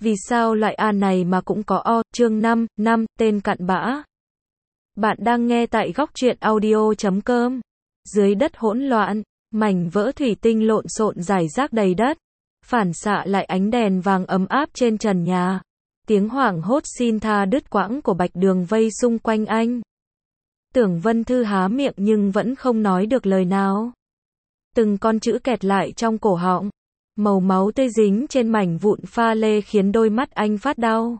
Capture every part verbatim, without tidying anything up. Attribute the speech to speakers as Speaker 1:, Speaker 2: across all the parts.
Speaker 1: Vì sao loại A này mà cũng có O, chương năm, năm, tên cặn bã. Bạn đang nghe tại góc truyện audio chấm com. Dưới đất hỗn loạn, mảnh vỡ thủy tinh lộn xộn rải rác đầy đất, phản xạ lại ánh đèn vàng ấm áp trên trần nhà. Tiếng hoảng hốt xin tha đứt quãng của Bạch Đường vây xung quanh anh. Tưởng Vân Thư há miệng nhưng vẫn không nói được lời nào. Từng con chữ kẹt lại trong cổ họng. Màu máu tươi dính trên mảnh vụn pha lê khiến đôi mắt anh phát đau.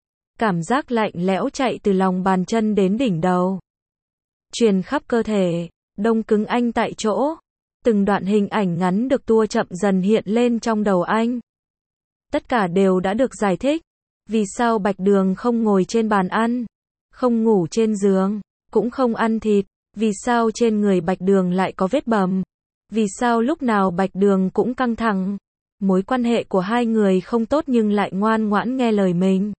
Speaker 1: Cảm giác lạnh lẽo chạy từ lòng bàn chân đến đỉnh đầu, truyền khắp cơ thể, đông cứng anh tại chỗ. Từng đoạn hình ảnh ngắn được tua chậm dần hiện lên trong đầu anh. Tất cả đều đã được giải thích. Vì sao Bạch Đường không ngồi trên bàn ăn, không ngủ trên giường, cũng không ăn thịt? Vì sao trên người Bạch Đường lại có vết bầm? Vì sao lúc nào Bạch Đường cũng căng thẳng? Mối quan hệ của hai người không tốt nhưng lại ngoan ngoãn nghe lời mình.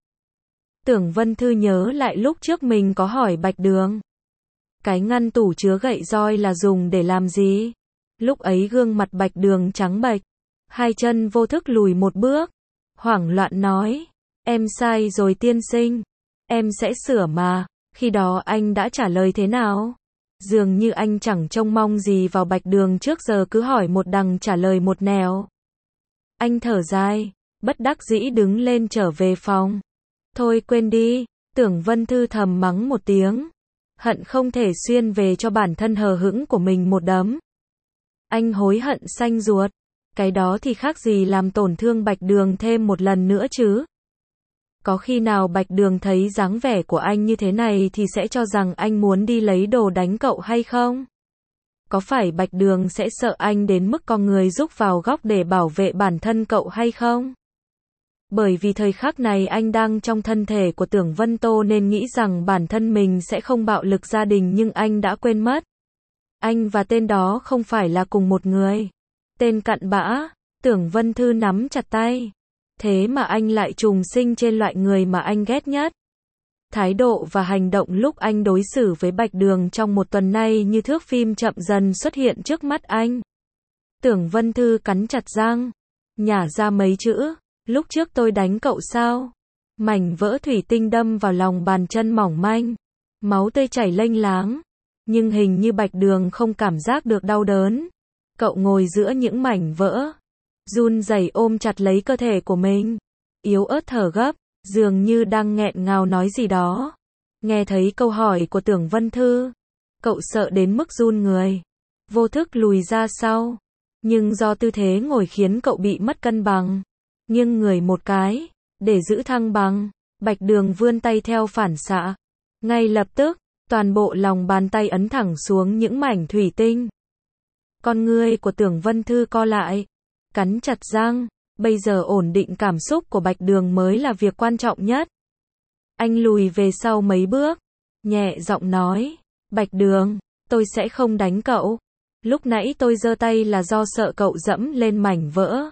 Speaker 1: Tưởng Vân Thư nhớ lại lúc trước mình có hỏi Bạch Đường, cái ngăn tủ chứa gậy roi là dùng để làm gì? Lúc ấy gương mặt Bạch Đường trắng bệch, hai chân vô thức lùi một bước, hoảng loạn nói, em sai rồi tiên sinh, em sẽ sửa mà. Khi đó anh đã trả lời thế nào? Dường như anh chẳng trông mong gì vào Bạch Đường, trước giờ cứ hỏi một đằng trả lời một nẻo. Anh thở dài, bất đắc dĩ đứng lên trở về phòng. Thôi quên đi, Tưởng Vân Thư thầm mắng một tiếng, hận không thể xuyên về cho bản thân hờ hững của mình một đấm. Anh hối hận xanh ruột, cái đó thì khác gì làm tổn thương Bạch Đường thêm một lần nữa chứ. Có khi nào Bạch Đường thấy dáng vẻ của anh như thế này thì sẽ cho rằng anh muốn đi lấy đồ đánh cậu hay không? Có phải Bạch Đường sẽ sợ anh đến mức con người rúc vào góc để bảo vệ bản thân cậu hay không? Bởi vì thời khắc này anh đang trong thân thể của Tưởng Vân Tô nên nghĩ rằng bản thân mình sẽ không bạo lực gia đình, nhưng anh đã quên mất. Anh và tên đó không phải là cùng một người. Tên cặn bã. Tưởng Vân Thư nắm chặt tay. Thế mà anh lại trùng sinh trên loại người mà anh ghét nhất. Thái độ và hành động lúc anh đối xử với Bạch Đường trong một tuần nay như thước phim chậm dần xuất hiện trước mắt anh. Tưởng Vân Thư cắn chặt răng, nhả ra mấy chữ, lúc trước tôi đánh cậu sao? Mảnh vỡ thủy tinh đâm vào lòng bàn chân mỏng manh, máu tươi chảy lênh láng, nhưng hình như Bạch Đường không cảm giác được đau đớn. Cậu ngồi giữa những mảnh vỡ, run rẩy ôm chặt lấy cơ thể của mình, yếu ớt thở gấp, dường như đang nghẹn ngào nói gì đó. Nghe thấy câu hỏi của Tưởng Vân Thư, cậu sợ đến mức run người, vô thức lùi ra sau, nhưng do tư thế ngồi khiến cậu bị mất cân bằng, nghiêng người một cái, để giữ thăng bằng. Bạch Đường vươn tay theo phản xạ, ngay lập tức, toàn bộ lòng bàn tay ấn thẳng xuống những mảnh thủy tinh. Con ngươi của Tưởng Vân Thư co lại, cắn chặt răng. Bây giờ ổn định cảm xúc của Bạch Đường mới là việc quan trọng nhất. Anh lùi về sau mấy bước, nhẹ giọng nói, Bạch Đường, tôi sẽ không đánh cậu. Lúc nãy tôi giơ tay là do sợ cậu dẫm lên mảnh vỡ.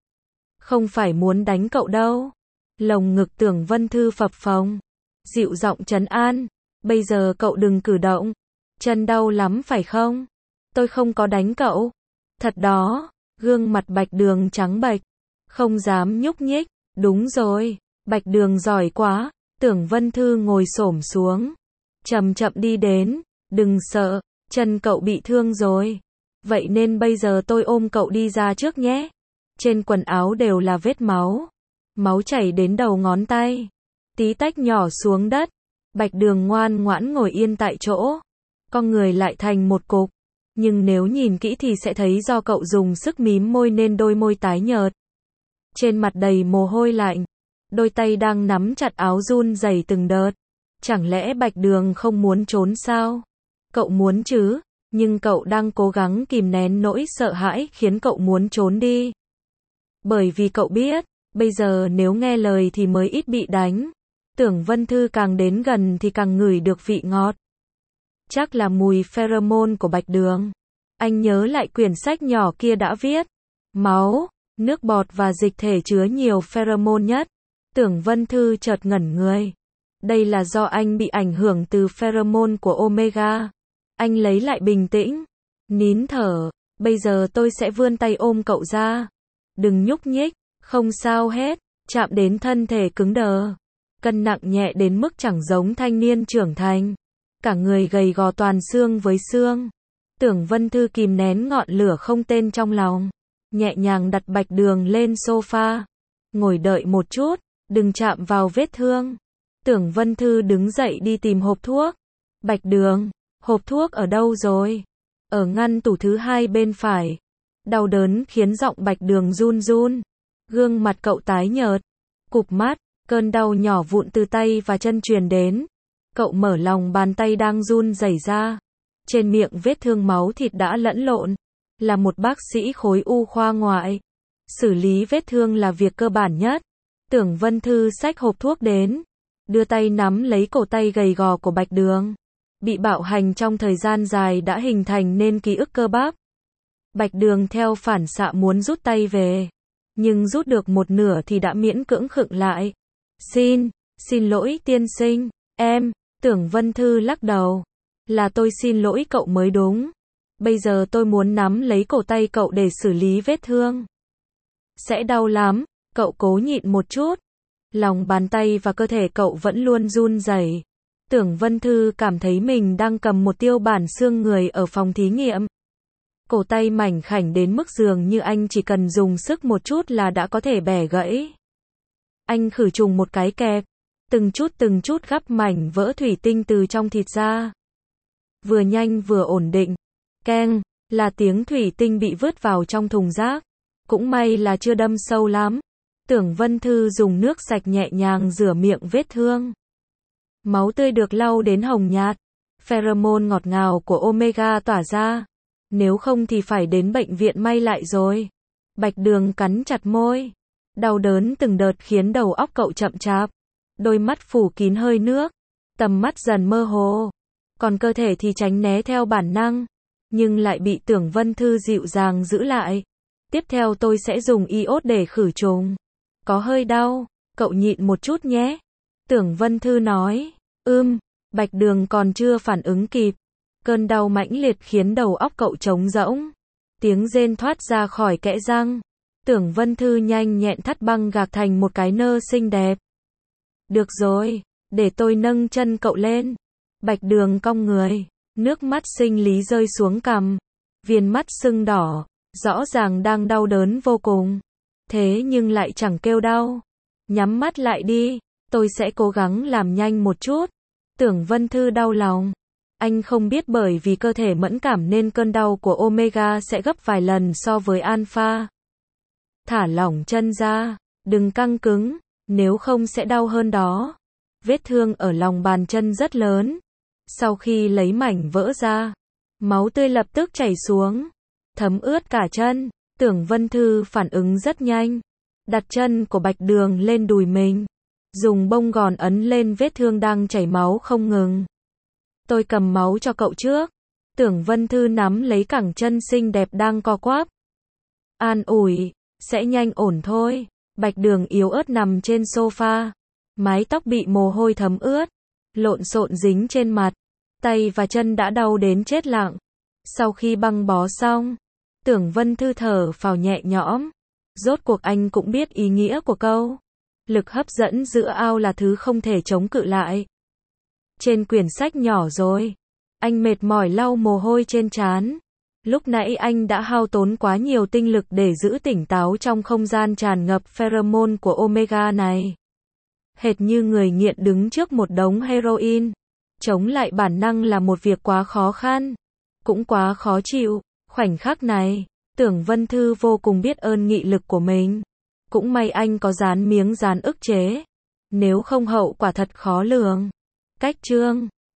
Speaker 1: Không phải muốn đánh cậu đâu. Lồng ngực Tưởng Vân Thư phập phồng, dịu giọng trấn an, bây giờ cậu đừng cử động. Chân đau lắm phải không? Tôi không có đánh cậu. Thật đó. Gương mặt Bạch Đường trắng bệch, không dám nhúc nhích. Đúng rồi, Bạch Đường giỏi quá. Tưởng Vân Thư ngồi xổm xuống, chậm chậm đi đến, đừng sợ, chân cậu bị thương rồi. Vậy nên bây giờ tôi ôm cậu đi ra trước nhé. Trên quần áo đều là vết máu, máu chảy đến đầu ngón tay, tí tách nhỏ xuống đất. Bạch Đường ngoan ngoãn ngồi yên tại chỗ, con người lại thành một cục. Nhưng nếu nhìn kỹ thì sẽ thấy do cậu dùng sức mím môi nên đôi môi tái nhợt, trên mặt đầy mồ hôi lạnh, đôi tay đang nắm chặt áo run rẩy từng đợt. Chẳng lẽ Bạch Đường không muốn trốn sao? Cậu muốn chứ, nhưng cậu đang cố gắng kìm nén nỗi sợ hãi khiến cậu muốn trốn đi. Bởi vì cậu biết, bây giờ nếu nghe lời thì mới ít bị đánh. Tưởng Vân Thư càng đến gần thì càng ngửi được vị ngọt. Chắc là mùi pheromone của Bạch Đường. Anh nhớ lại quyển sách nhỏ kia đã viết, máu, nước bọt và dịch thể chứa nhiều pheromone nhất. Tưởng Vân Thư chợt ngẩn người. Đây là do anh bị ảnh hưởng từ pheromone của Omega. Anh lấy lại bình tĩnh, nín thở, bây giờ tôi sẽ vươn tay ôm cậu ra. Đừng nhúc nhích, không sao hết. chạm đến thân thể cứng đờ. Cân nặng nhẹ đến mức chẳng giống thanh niên trưởng thành. Cả người gầy gò toàn xương với xương. Tưởng Vân Thư kìm nén ngọn lửa không tên trong lòng. Nhẹ nhàng đặt Bạch Đường lên sofa. Ngồi đợi một chút, đừng chạm vào vết thương. Tưởng Vân Thư đứng dậy đi tìm hộp thuốc. Bạch Đường, hộp thuốc ở đâu rồi? Ở ngăn tủ thứ hai bên phải. Đau đớn khiến giọng Bạch Đường run run. Gương mặt cậu tái nhợt. Cụp mắt, cơn đau nhỏ vụn từ tay và chân truyền đến. Cậu mở lòng bàn tay đang run rẩy ra. Trên miệng vết thương máu thịt đã lẫn lộn. Là một bác sĩ khối u khoa ngoại. Xử lý vết thương là việc cơ bản nhất. Tưởng Vân Thư xách hộp thuốc đến. Đưa tay nắm lấy cổ tay gầy gò của Bạch Đường. Bị bạo hành trong thời gian dài đã hình thành nên ký ức cơ bắp. Bạch Đường theo phản xạ muốn rút tay về. Nhưng rút được một nửa thì đã miễn cưỡng khựng lại. Xin, xin lỗi tiên sinh, em, Tưởng Vân Thư lắc đầu. Là tôi xin lỗi cậu mới đúng. Bây giờ tôi muốn nắm lấy cổ tay cậu để xử lý vết thương. Sẽ đau lắm, cậu cố nhịn một chút. Lòng bàn tay và cơ thể cậu vẫn luôn run rẩy. Tưởng Vân Thư cảm thấy mình đang cầm một tiêu bản xương người ở phòng thí nghiệm. Cổ tay mảnh khảnh đến mức dường như anh chỉ cần dùng sức một chút là đã có thể bẻ gãy. Anh khử trùng một cái kẹp. Từng chút từng chút gắp mảnh vỡ thủy tinh từ trong thịt ra. Vừa nhanh vừa ổn định. Keng, là tiếng thủy tinh bị vứt vào trong thùng rác. Cũng may là chưa đâm sâu lắm. Tưởng Vân Thư dùng nước sạch nhẹ nhàng rửa miệng vết thương. Máu tươi được lau đến hồng nhạt. Pheromone ngọt ngào của Omega tỏa ra. Nếu không thì phải đến bệnh viện may lại rồi. Bạch Đường cắn chặt môi. Đau đớn từng đợt khiến đầu óc cậu chậm chạp. Đôi mắt phủ kín hơi nước. Tầm mắt dần mơ hồ. Còn cơ thể thì tránh né theo bản năng. Nhưng lại bị Tưởng Vân Thư dịu dàng giữ lại. Tiếp theo tôi sẽ dùng iốt để khử trùng. Có hơi đau, cậu nhịn một chút nhé. Tưởng Vân Thư nói. Ưm, Bạch Đường còn chưa phản ứng kịp. Cơn đau mãnh liệt khiến đầu óc cậu trống rỗng. Tiếng rên thoát ra khỏi kẽ răng. Tưởng Vân Thư nhanh nhẹn thắt băng gạc thành một cái nơ xinh đẹp. Được rồi, để tôi nâng chân cậu lên. Bạch Đường cong người, nước mắt sinh lý rơi xuống cằm. Viền mắt sưng đỏ, rõ ràng đang đau đớn vô cùng. Thế nhưng lại chẳng kêu đau. Nhắm mắt lại đi, tôi sẽ cố gắng làm nhanh một chút. Tưởng Vân Thư đau lòng. Anh không biết bởi vì cơ thể mẫn cảm nên cơn đau của Omega sẽ gấp vài lần so với Alpha. Thả lỏng chân ra, đừng căng cứng, nếu không sẽ đau hơn đó. Vết thương ở lòng bàn chân rất lớn. Sau khi lấy mảnh vỡ ra, máu tươi lập tức chảy xuống, thấm ướt cả chân. Tưởng Vân Thư phản ứng rất nhanh. Đặt chân của Bạch Đường lên đùi mình. Dùng bông gòn ấn lên vết thương đang chảy máu không ngừng. Tôi cầm máu cho cậu trước. Tưởng Vân Thư nắm lấy cẳng chân xinh đẹp đang co quắp. An ủi, sẽ nhanh ổn thôi. Bạch Đường yếu ớt nằm trên sofa. Mái tóc bị mồ hôi thấm ướt. Lộn xộn dính trên mặt. Tay và chân đã đau đến chết lặng. Sau khi băng bó xong, Tưởng Vân Thư thở phào nhẹ nhõm. Rốt cuộc anh cũng biết ý nghĩa của câu. Lực hấp dẫn giữa ao là thứ không thể chống cự lại. Trên quyển sách nhỏ rồi. Anh mệt mỏi lau mồ hôi trên trán. Lúc nãy anh đã hao tốn quá nhiều tinh lực để giữ tỉnh táo trong không gian tràn ngập pheromone của Omega này. Hệt như người nghiện đứng trước một đống heroin. Chống lại bản năng là một việc quá khó khăn. Cũng quá khó chịu. Khoảnh khắc này, Tưởng Vân Thư vô cùng biết ơn nghị lực của mình. Cũng may anh có dán miếng dán ức chế. Nếu không hậu quả thật khó lường. Cách chương